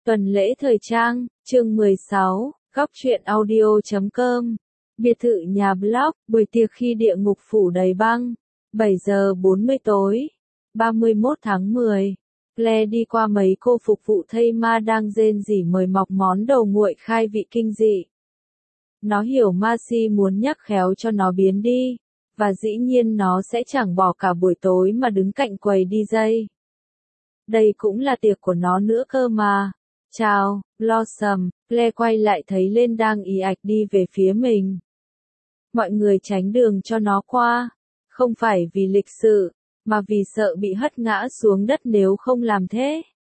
Tuần lễ thời trang, chương 16, góc truyện audio.com. Biệt thự nhà blog, buổi tiệc khi địa ngục phủ đầy băng. 7 giờ 40 tối. 31 tháng 10. Claire đi qua mấy cô phục vụ thây ma đang rên rỉ mời mọc món đầu nguội khai vị kinh dị. Nó hiểu Marcy muốn nhắc khéo cho nó biến đi. Và dĩ nhiên nó sẽ chẳng bỏ cả buổi tối mà đứng cạnh quầy DJ. Đây cũng là tiệc của nó nữa cơ mà. Chào, Blossom, Claire quay lại thấy Lên đang ì ạch đi về phía mình. Mọi người tránh đường cho nó qua. Không phải vì lịch sự, mà vì sợ bị hất ngã xuống đất nếu không làm thế.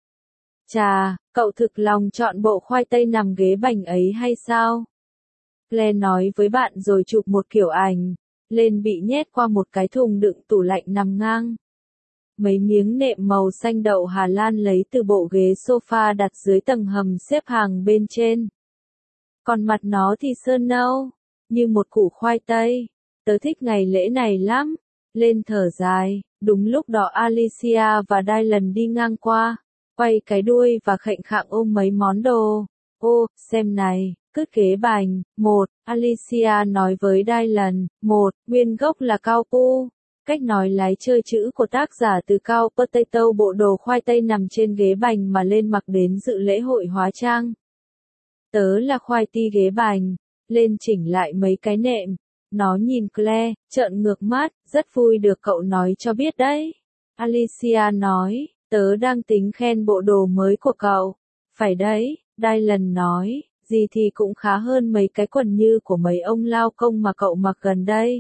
Chà, cậu thực lòng chọn bộ khoai tây nằm ghế bành ấy hay sao? Claire nói với bạn rồi chụp một kiểu ảnh. Lên bị nhét qua một cái thùng đựng tủ lạnh nằm ngang. Mấy miếng nệm màu xanh đậu Hà Lan lấy từ bộ ghế sofa đặt dưới tầng hầm xếp hàng bên trên. Còn mặt nó thì sơn nâu, như một củ khoai tây. Tớ thích ngày lễ này lắm. Lên thở dài, đúng lúc đó Alicia và Dylan đi ngang qua, quay cái đuôi và khệnh khạng ôm mấy món đồ. Ô, xem này, cứt ghế bành, Alicia nói với Dylan, nguyên gốc là cao pu. Cách nói lái chơi chữ của tác giả từ cao potato bộ đồ khoai tây nằm trên ghế bành mà Lên mặc đến dự lễ hội hóa trang. Tớ là khoai ti ghế bành. Lên chỉnh lại mấy cái nệm. Nó nhìn Claire, trợn ngược mắt, rất vui được cậu nói cho biết đấy. Alicia nói, tớ đang tính khen bộ đồ mới của cậu. Phải đấy, Dylan nói, gì thì cũng khá hơn mấy cái quần như của mấy ông lao công mà cậu mặc gần đây.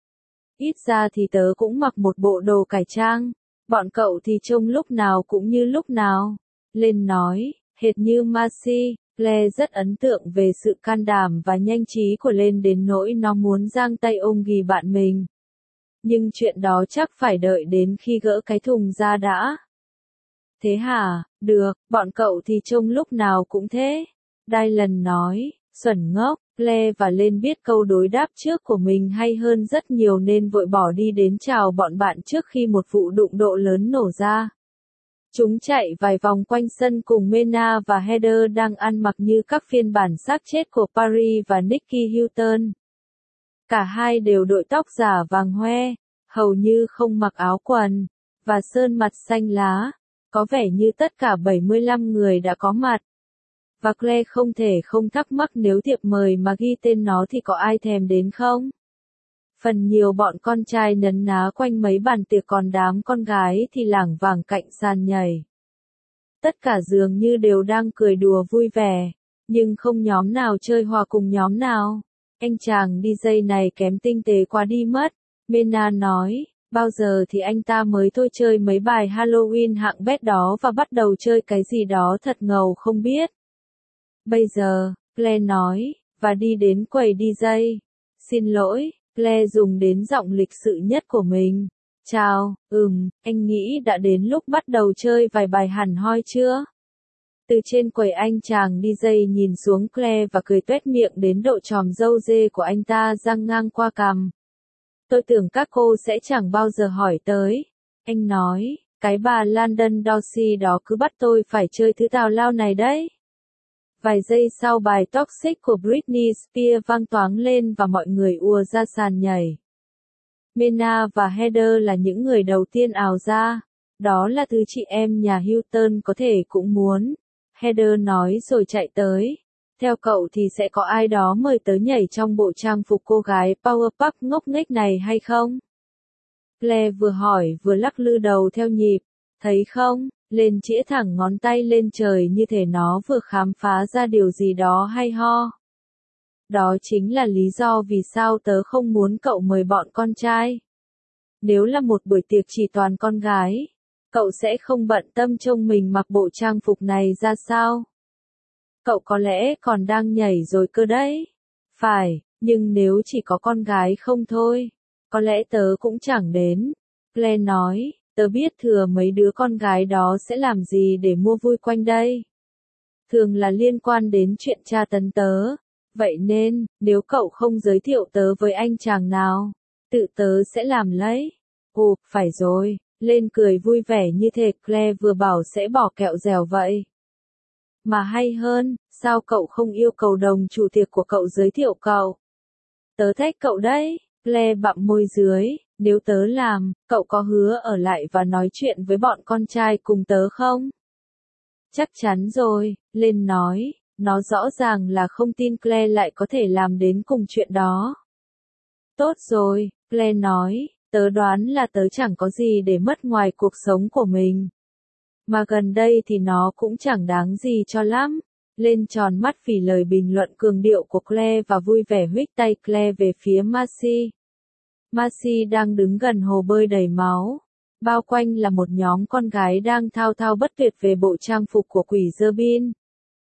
Ít ra thì tớ cũng mặc một bộ đồ cải trang. Bọn cậu thì trông lúc nào cũng như lúc nào. Lên nói, hệt như Marcy. Claire rất ấn tượng về sự can đảm và nhanh trí của Lên đến nỗi nó muốn giang tay ôm ghì bạn mình. Nhưng chuyện đó chắc phải đợi đến khi gỡ cái thùng ra đã. Thế hả? Được, bọn cậu thì trông lúc nào cũng thế. Dylan nói, xuẩn ngốc. Claire và Lên biết câu đối đáp trước của mình hay hơn rất nhiều nên vội bỏ đi đến chào bọn bạn trước khi một vụ đụng độ lớn nổ ra. Chúng chạy vài vòng quanh sân cùng Mena và Heather đang ăn mặc như các phiên bản xác chết của Paris và Nicky Hilton. Cả hai đều đội tóc giả vàng hoe, hầu như không mặc áo quần, và sơn mặt xanh lá. Có vẻ như tất cả 75 người đã có mặt. Và Claire không thể không thắc mắc nếu thiệp mời mà ghi tên nó thì có ai thèm đến không? Phần nhiều bọn con trai nấn ná quanh mấy bàn tiệc còn đám con gái thì lảng vảng cạnh sàn nhảy. Tất cả dường như đều đang cười đùa vui vẻ, nhưng không nhóm nào chơi hòa cùng nhóm nào. Anh chàng DJ này kém tinh tế quá đi mất, Mena nói, bao giờ thì anh ta mới thôi chơi mấy bài Halloween hạng bét đó và bắt đầu chơi cái gì đó thật ngầu không biết. Bây giờ, Claire nói, và đi đến quầy DJ. Xin lỗi. Claire dùng đến giọng lịch sự nhất của mình. Chào, anh nghĩ đã đến lúc bắt đầu chơi vài bài hẳn hoi chưa? Từ trên quầy anh chàng DJ nhìn xuống Claire và cười tuét miệng đến độ tròm râu dê của anh ta giăng ngang qua cằm. Tôi tưởng các cô sẽ chẳng bao giờ hỏi tới. Anh nói, cái bà London Dorsey đó cứ bắt tôi phải chơi thứ tào lao này đấy. Vài giây sau bài Toxic của Britney Spears vang toáng lên và mọi người ùa ra sàn nhảy. Mena và Heather là những người đầu tiên ào ra. Đó là thứ chị em nhà Hilton có thể cũng muốn. Heather nói rồi chạy tới. Theo cậu thì sẽ có ai đó mời tớ nhảy trong bộ trang phục cô gái Powerpuff ngốc nghếch này hay không? Claire vừa hỏi vừa lắc lư đầu theo nhịp. Thấy không? Lên chĩa thẳng ngón tay lên trời như thể nó vừa khám phá ra điều gì đó hay ho. Đó chính là lý do vì sao tớ không muốn cậu mời bọn con trai. Nếu là một buổi tiệc chỉ toàn con gái, cậu sẽ không bận tâm trông mình mặc bộ trang phục này ra sao. Cậu có lẽ còn đang nhảy rồi cơ đấy. Phải, nhưng nếu chỉ có con gái không thôi, có lẽ tớ cũng chẳng đến. Claire nói. Tớ biết thừa mấy đứa con gái đó sẽ làm gì để mua vui quanh đây. Thường là liên quan đến chuyện tra tấn tớ. Vậy nên, nếu cậu không giới thiệu tớ với anh chàng nào, tự tớ sẽ làm lấy. Ồ, phải rồi. Lên cười vui vẻ như thể Claire vừa bảo sẽ bỏ kẹo dẻo vậy. Mà hay hơn, sao cậu không yêu cầu đồng chủ tiệc của cậu giới thiệu cậu? Tớ thách cậu đấy, Claire bặm môi dưới, nếu tớ làm, cậu có hứa ở lại và nói chuyện với bọn con trai cùng tớ không? Chắc chắn rồi, lên nói, nó rõ ràng là không tin Claire lại có thể làm đến cùng chuyện đó. Tốt rồi, Claire nói, tớ đoán là tớ chẳng có gì để mất ngoài cuộc sống của mình. Mà gần đây thì nó cũng chẳng đáng gì cho lắm. Lên tròn mắt vì lời bình luận cường điệu của Claire và vui vẻ huých tay Claire về phía Marcy. Marcy đang đứng gần hồ bơi đầy máu. Bao quanh là một nhóm con gái đang thao thao bất tuyệt về bộ trang phục của quỷ Zerbin.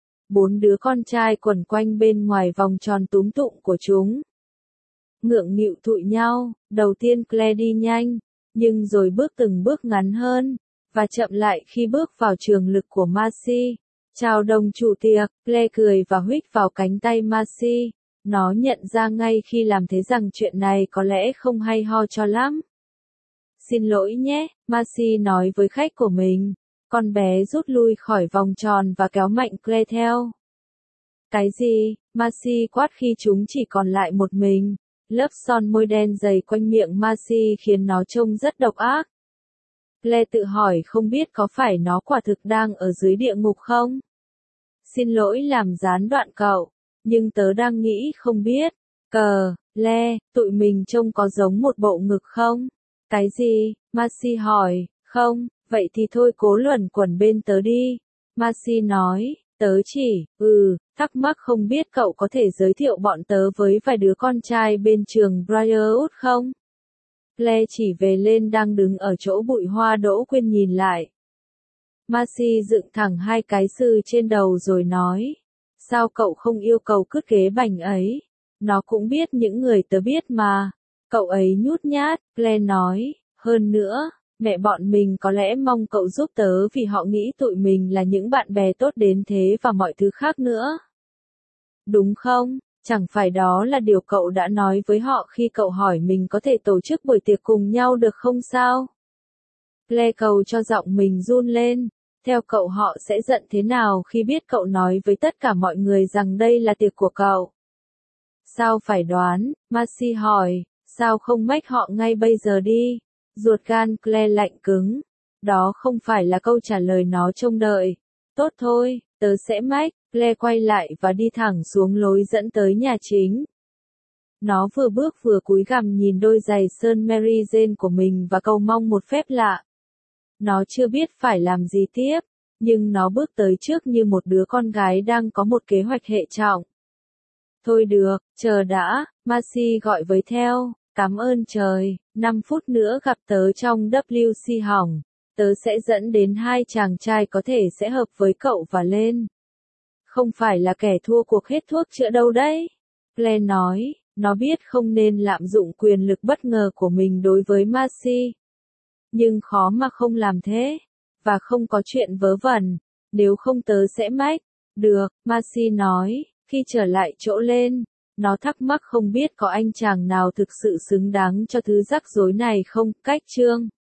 4 đứa con trai quẩn quanh bên ngoài vòng tròn túm tụng của chúng. Ngượng nghịu thụi nhau, đầu tiên Claire đi nhanh, nhưng rồi bước từng bước ngắn hơn, và chậm lại khi bước vào trường lực của Marcy. Chào đồng chủ tiệc, Claire cười và huých vào cánh tay Marcy. Nó nhận ra ngay khi làm thế rằng chuyện này có lẽ không hay ho cho lắm. Xin lỗi nhé, Marcy nói với khách của mình. Con bé rút lui khỏi vòng tròn và kéo mạnh Claire theo. Cái gì? Marcy quát khi chúng chỉ còn lại một mình. Lớp son môi đen dày quanh miệng Marcy khiến nó trông rất độc ác. Claire tự hỏi không biết có phải nó quả thực đang ở dưới địa ngục không? Xin lỗi làm gián đoạn cậu, nhưng tớ đang nghĩ không biết. Claire, tụi mình trông có giống một bộ ngực không? Cái gì? Marcy hỏi, không, vậy thì thôi cố luẩn quẩn bên tớ đi. Marcy nói, tớ chỉ, thắc mắc không biết cậu có thể giới thiệu bọn tớ với vài đứa con trai bên trường Briarwood không? Claire chỉ về lên đang đứng ở chỗ bụi hoa đỗ quyên nhìn lại. Marcy dựng thẳng hai cái sư trên đầu rồi nói, sao cậu không yêu cầu cứt kế bành ấy? Nó cũng biết những người tớ biết mà. Cậu ấy nhút nhát, Claire nói, hơn nữa, mẹ bọn mình có lẽ mong cậu giúp tớ vì họ nghĩ tụi mình là những bạn bè tốt đến thế và mọi thứ khác nữa. Đúng không? Chẳng phải đó là điều cậu đã nói với họ khi cậu hỏi mình có thể tổ chức buổi tiệc cùng nhau được không sao? Claire cầu cho giọng mình run lên. Theo cậu họ sẽ giận thế nào khi biết cậu nói với tất cả mọi người rằng đây là tiệc của cậu? Sao phải đoán? Marcy hỏi, sao không mách họ ngay bây giờ đi? Ruột gan Claire lạnh cứng. Đó không phải là câu trả lời nó trông đợi. Tốt thôi, tớ sẽ mách. Claire quay lại và đi thẳng xuống lối dẫn tới nhà chính. Nó vừa bước vừa cúi gằm nhìn đôi giày sơn Mary Jane của mình và cầu mong một phép lạ. Nó chưa biết phải làm gì tiếp, nhưng nó bước tới trước như một đứa con gái đang có một kế hoạch hệ trọng. Thôi được, chờ đã, Marcy gọi với theo, cảm ơn trời, 5 phút nữa gặp tớ trong WC hỏng, tớ sẽ dẫn đến 2 chàng trai có thể sẽ hợp với cậu và lên. Không phải là kẻ thua cuộc hết thuốc chữa đâu đấy. Claire nói, nó biết không nên lạm dụng quyền lực bất ngờ của mình đối với Marcy. Nhưng khó mà không làm thế. Và không có chuyện vớ vẩn. Nếu không tớ sẽ mách. Được, Marcy nói, khi trở lại chỗ lên. Nó thắc mắc không biết có anh chàng nào thực sự xứng đáng cho thứ rắc rối này không. Cách chương